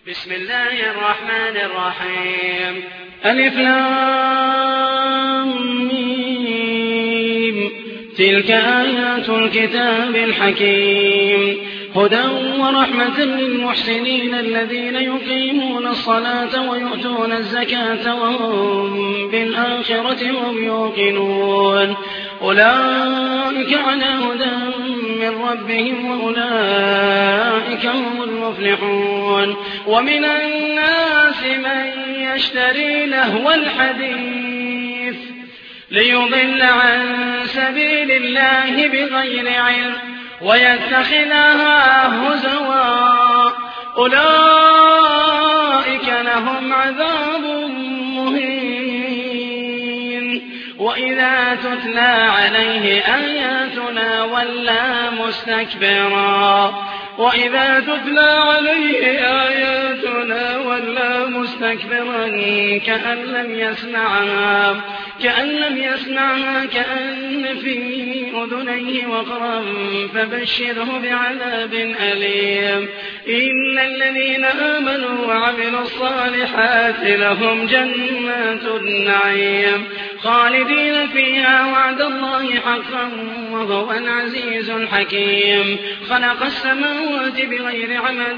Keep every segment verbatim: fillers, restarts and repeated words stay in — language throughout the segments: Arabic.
بسم الله الرحمن الرحيم. ألف لام ميم. تلك آيات الكتاب الحكيم، هدى ورحمة للمحسنين الذين يقيمون الصلاة ويؤتون الزكاة وهم بالآخرة هم يوقنون. أولئك على هدى من ربهم وأولئك هم المفلحون. ومن الناس من يشتري لهو الحديث ليضل عن سبيل الله بغير علم ويتخذها هزوا، أولئك لهم عذاب مهين. وإذا تتلى عليه آياتنا ولى مستكبرا وإذا تتلى عليه آياتنا ولى مستكبرا كأن لم يسمعها كأن لم يسمعها كأن في أذنيه وقرا فبشره بعذاب أليم. إن الذين آمنوا وعملوا الصالحات لهم جنات النعيم خالدين فيها وعد الله حقا وهو العزيز الحكيم. خلق السماوات بغير عمد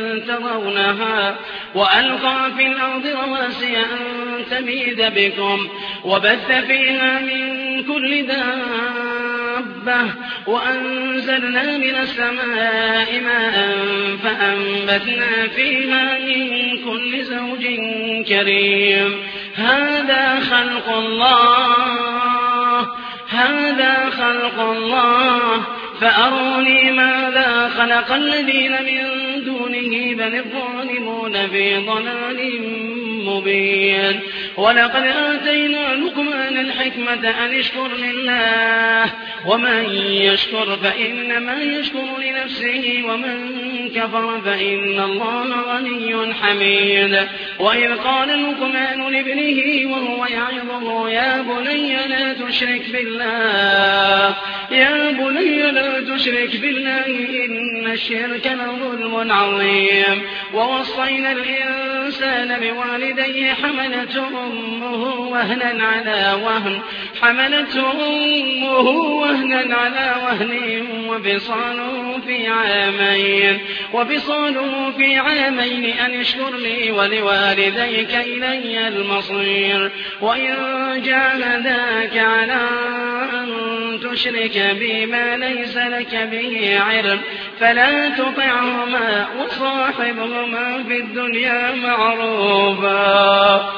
ترونها وألقى في الأرض رواسي أن تميد بكم وبث فيها من كل دابة وأنزلنا من السماء ماء فأنبتنا فيها من كل زوج كريم. هذا خلق الله هذا خلق الله فأروني ماذا خلق الذين من دونه بل الظالمون في ضلال مبين. ولقد آتينا لقمان الحكمة أن اشكر لله ومن يشكر فإنما يشكر لنفسه ومن كفر فإن الله غني حميد. وإذ قال لقمان لابنه وهو يعظه يا بني لا تشرك بالله يا بني لا تشرك بالله إن الشرك لظلم عظيم. ووصينا الإنسان بوالديه حملته أمه وهنا على وهن حملته أمه وهنا على وهن وفصاله في عامين وفصاله في عامين أن اشكر لي ولوالديك إلي المصير. وإن جاهداك على أن تشرك بي ما ليس لك به علم فلا تطعهما وصاحبهما في الدنيا معروفا.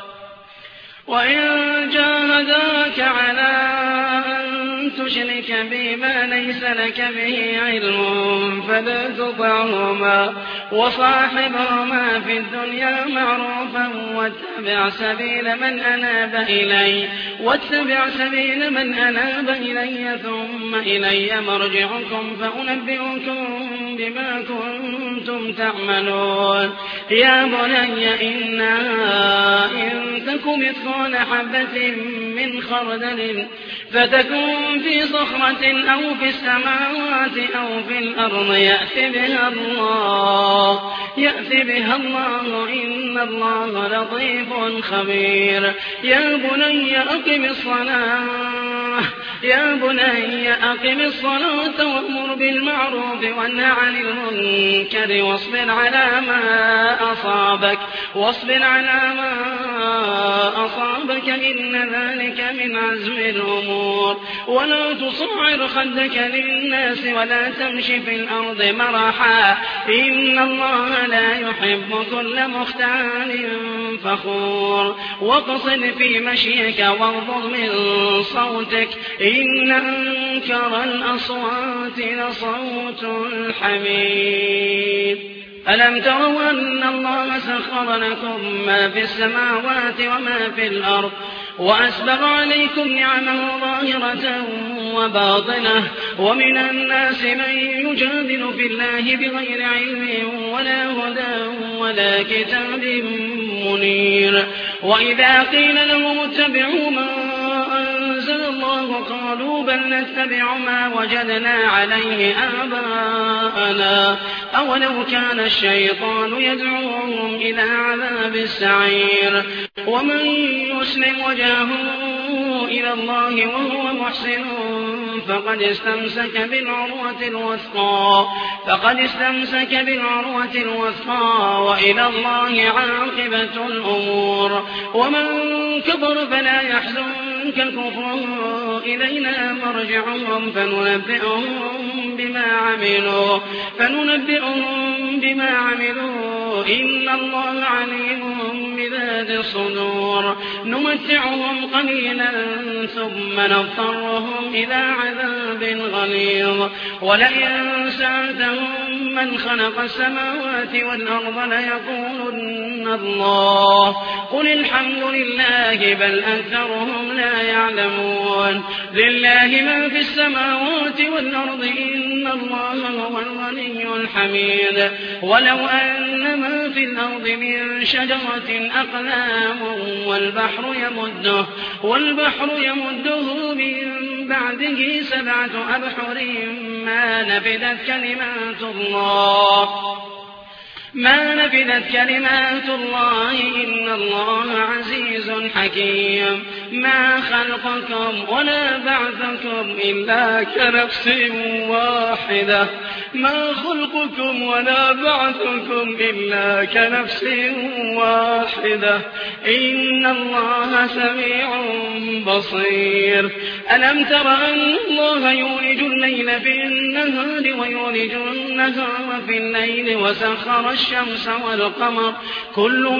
وإن جاهداك على أن تشرك بي ما ليس لك به علم فلا تطعهما وصاحبهما في الدنيا معروفا واتبع سبيل من أناب إلي واتبع سبيل من أناب إلي ثم إلي مرجعكم فأنبئكم بما كنتم تعملون. يا بني إنها إن تك مثقال حبة من خردل فتكون في صخرة أو في السماوات أو في الأرض يأتي بها الله يأتي بها الله إن الله لطيف خبير. يا بني أقم الصلاة يا بني أقم الصلاة وأمر بالمعروف وانه عن المنكر واصبر على ما أصابك واصبر على ما أصابك إن ذلك من عزم الأمور. ولا تصعر خدك للناس ولا تمشي في الأرض مرحا إن الله لا يحب كل مختال فخور. واقصد في مشيك واغضض من صوتك إن أنكر الأصوات لصوت الحمير. ألم تروا أن الله سخر لكم ما في السماوات وما في الأرض وأسبغ عليكم نعمه ظاهرة وباطنة. ومن الناس من يجادل في الله بغير علم ولا هدى ولا كتاب منير. وإذا قيل لهم اتبعوا ما أنزل الله الله قالوا بل نتبع ما وجدنا عليه آباءنا أولو كان الشيطان يدعوهم إلى عذاب السعير ومن يسلم وجهه إلى الله وهو محسن فقد استمسك بالعروة الوثقى فقد استمسك بالعروة الوثقى وإلى الله عاقبة الأمور ومن كفر فلا يحزنك كفره إلينا مرجعهم فننبئهم بما عملوا فننبئهم بما عملوا إن الله عليم بذات الصدور نمتعهم قليلا ثم نضطرهم إلى عذاب غليظ ولئن سألتهم من خلق السماوات والأرض ليقولن الله قل الحمد لله بل أكثرهم لا يعلمون لله ما في السماوات والأرض إن الله هو الغني الحميد ولو أن ما في الأرض من شجرة أقلام والبحر يمده والبحر يمده من بعده سبعة أبحر ما نفدت كلمات الله ما نفدت كلمات الله إن الله عزيز حكيم ما خلقكم ولا بعثكم إلا كنفس واحدة ما خلقكم ولا بعثكم إلا كنفس واحدة إن الله سميع بصير ألم تر أن الله يولج الليل في النهار ويولج النهار في الليل وسخر الشمس والقمر كل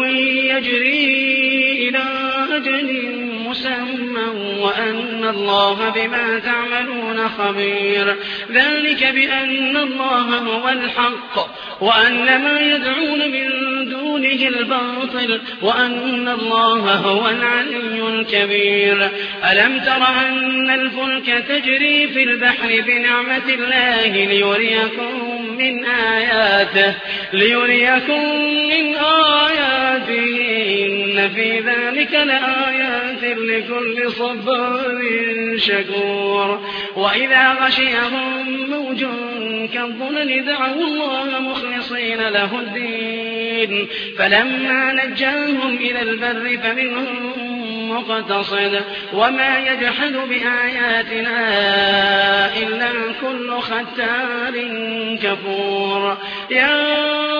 يجري إلى أجل مسمى وأن الله بما تعملون خبير ذلك بأن الله هو الحق وأن ما يدعون من دونه الباطل وأن الله هو العلي الكبير ألم تر أن الفلك تجري في البحر بنعمة الله ليريكم من آياته ليريكم من آياته إن في ذلك لآيات لكل صبار شكور وإذا غشيهم موج كالظلل دعوا الله مخلصين له الدين فلما نجاهم إلى البر فمنهم مقتصد وما يجحد بآياتنا إلا كل ختار كفور يا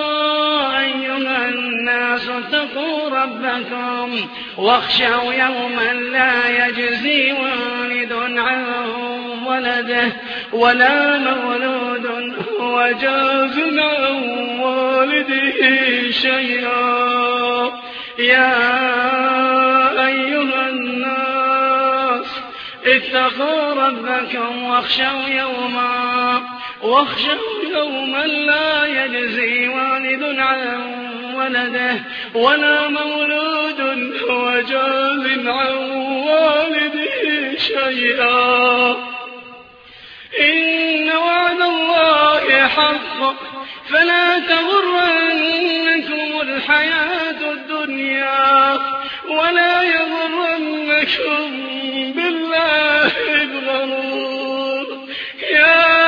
أيها الناس اتقوا ربكم واخشوا يوما لا يجزي والد عن ولده ولا مولود هو جاز عن والده شيئا يا أيها الناس اتقوا ربكم واخشوا يوما واخشوا يوما لا يجزي والد عن ولده ولا مولود هو جاز عن والده شيئا إن وعد الله حق فلا تغرنكم الحياة الدنيا ولا يغرنكم بالله الغرور يا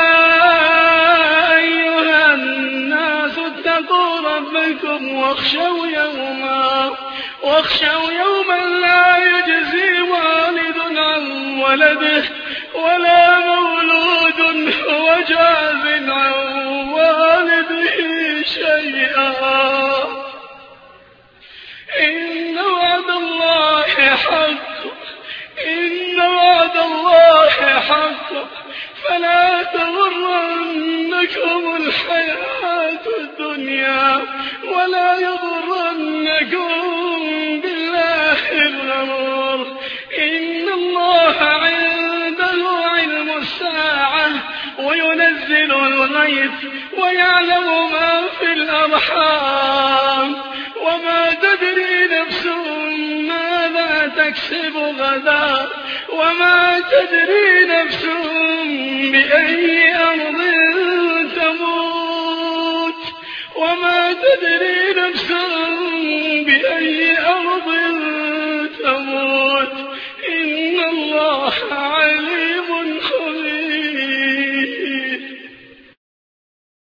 أيها الناس اتقوا ربكم واخشوا يوما واخشوا يوما لا يجزي والد عن ولده ولا مولود هو جاز عن والده شيئا إن وعد الله حق إن وعد الله حق فلا تغرنكم الحياة الدنيا ولا يغرنكم بالله الغرور إن الله عنده علم الساعة وينزل الغيث ويعلم ما في الأرحام وما تدري نفس ماذا تكسب غدا وما تدري نفس بأي أرض تموت وما تدري